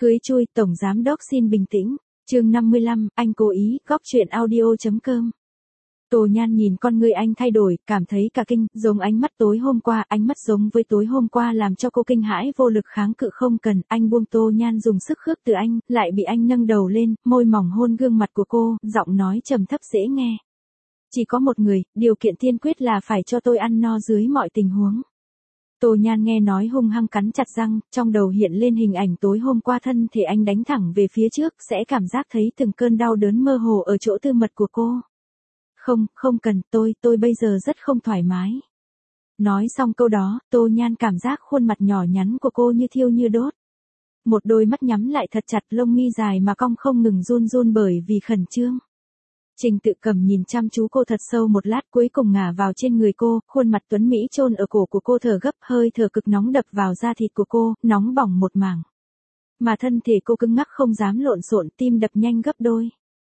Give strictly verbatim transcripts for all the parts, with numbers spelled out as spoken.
Cưới chui, Tổng Giám Đốc xin bình tĩnh. Chương năm mươi lăm, anh cố ý, góp chuyện audio.com. Tô Nhan nhìn con người anh thay đổi, cảm thấy cả kinh, giống ánh mắt tối hôm qua, ánh mắt giống với tối hôm qua làm cho cô kinh hãi vô lực kháng cự không cần, anh buông Tô Nhan dùng sức khước từ anh, lại bị anh nâng đầu lên, môi mỏng hôn gương mặt của cô, giọng nói trầm thấp dễ nghe. Chỉ có một người, điều kiện tiên quyết là phải cho tôi ăn no dưới mọi tình huống. Tô Nhan nghe nói hung hăng cắn chặt răng, trong đầu hiện lên hình ảnh tối hôm qua thân thể anh đánh thẳng về phía trước, sẽ cảm giác thấy từng cơn đau đớn mơ hồ ở chỗ tư mật của cô. Không, không cần, tôi, tôi bây giờ rất không thoải mái. Nói xong câu đó, Tô Nhan cảm giác khuôn mặt nhỏ nhắn của cô như thiêu như đốt. Một đôi mắt nhắm lại thật chặt, lông mi dài mà cong không ngừng run run bởi vì khẩn trương. Trình Tự Cầm nhìn chăm chú cô thật sâu một lát, cuối cùng ngả vào trên người cô, khuôn mặt tuấn mỹ chôn ở cổ của cô, thở gấp, hơi thở cực nóng đập vào da thịt của cô, nóng bỏng một mảng. Mà thân thể cô cứng ngắc không dám lộn xộn, tim đập nhanh gấp đôi.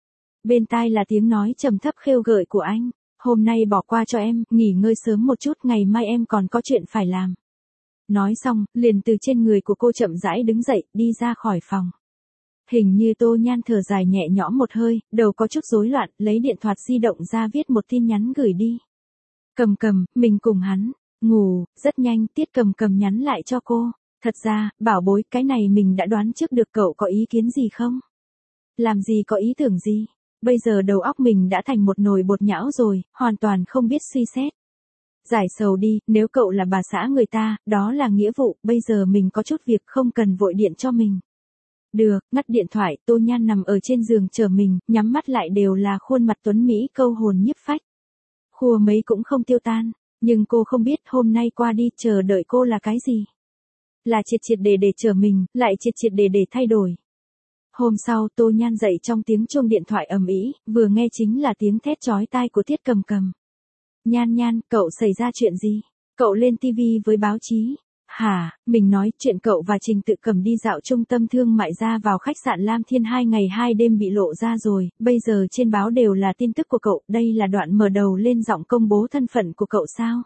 Bên tai là tiếng nói trầm thấp khêu gợi của anh, hôm nay bỏ qua cho em, nghỉ ngơi sớm một chút, ngày mai em còn có chuyện phải làm. Nói xong, liền từ trên người của cô chậm rãi đứng dậy, đi ra khỏi phòng. Hình như Tô Nhan thở dài nhẹ nhõm một hơi, đầu có chút rối loạn, lấy điện thoại di động ra viết một tin nhắn gửi đi. Cầm Cầm, mình cùng hắn, ngủ, rất nhanh, Tiết Cầm Cầm nhắn lại cho cô. Thật ra, bảo bối, cái này mình đã đoán trước được, cậu có ý kiến gì không? Làm gì có ý tưởng gì? Bây giờ đầu óc mình đã thành một nồi bột nhão rồi, hoàn toàn không biết suy xét. Giải sầu đi, nếu cậu là bà xã người ta, đó là nghĩa vụ, bây giờ mình có chút việc không cần vội điện cho mình. Được, ngắt điện thoại, Tô Nhan nằm ở trên giường chờ mình, nhắm mắt lại đều là khuôn mặt tuấn mỹ câu hồn nhiếp phách. Khua mấy cũng không tiêu tan, nhưng cô không biết hôm nay qua đi chờ đợi cô là cái gì. Là triệt triệt để để chờ mình, lại triệt triệt để để thay đổi. Hôm sau Tô Nhan dậy trong tiếng chuông điện thoại ầm ĩ, vừa nghe chính là tiếng thét chói tai của Tiết Cầm Cầm. Nhan Nhan, cậu xảy ra chuyện gì? Cậu lên tivi với báo chí. Hả, mình nói chuyện cậu và Trình Tự Cầm đi dạo trung tâm thương mại ra vào khách sạn Lam Thiên hai ngày hai đêm bị lộ ra rồi, bây giờ trên báo đều là tin tức của cậu, đây là đoạn mở đầu lên giọng công bố thân phận của cậu sao?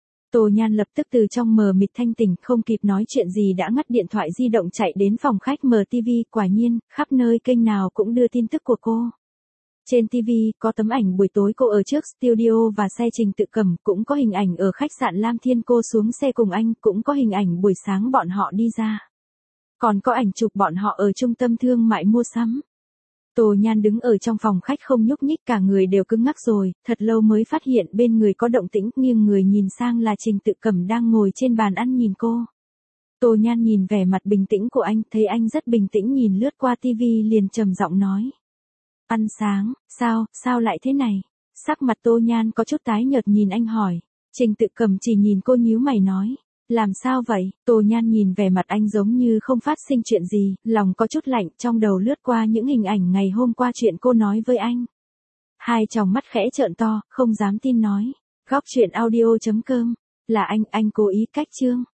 Tô Nhan lập tức từ trong mờ mịt thanh tỉnh, không kịp nói chuyện gì đã ngắt điện thoại di động chạy đến phòng khách mở tivi, quả nhiên, khắp nơi kênh nào cũng đưa tin tức của cô. Trên tivi, có tấm ảnh buổi tối cô ở trước studio và xe Trình Tự Cầm, cũng có hình ảnh ở khách sạn Lam Thiên cô xuống xe cùng anh, cũng có hình ảnh buổi sáng bọn họ đi ra. Còn có ảnh chụp bọn họ ở trung tâm thương mại mua sắm. Tô Nhan đứng ở trong phòng khách không nhúc nhích, cả người đều cứng ngắc rồi, thật lâu mới phát hiện bên người có động tĩnh, nghiêng người nhìn sang là Trình Tự Cầm đang ngồi trên bàn ăn nhìn cô. Tô Nhan nhìn vẻ mặt bình tĩnh của anh, thấy anh rất bình tĩnh nhìn lướt qua tivi liền trầm giọng nói. Ăn sáng, sao, sao lại thế này? Sắc mặt Tô Nhan có chút tái nhợt nhìn anh hỏi. Trình Tự Cầm chỉ nhìn cô nhíu mày nói. Làm sao vậy? Tô Nhan nhìn vẻ mặt anh giống như không phát sinh chuyện gì, lòng có chút lạnh, trong đầu lướt qua những hình ảnh ngày hôm qua chuyện cô nói với anh. Hai tròng mắt khẽ trợn to, không dám tin nói. Góc chuyện audio.com. Là anh, anh cố ý cách chương.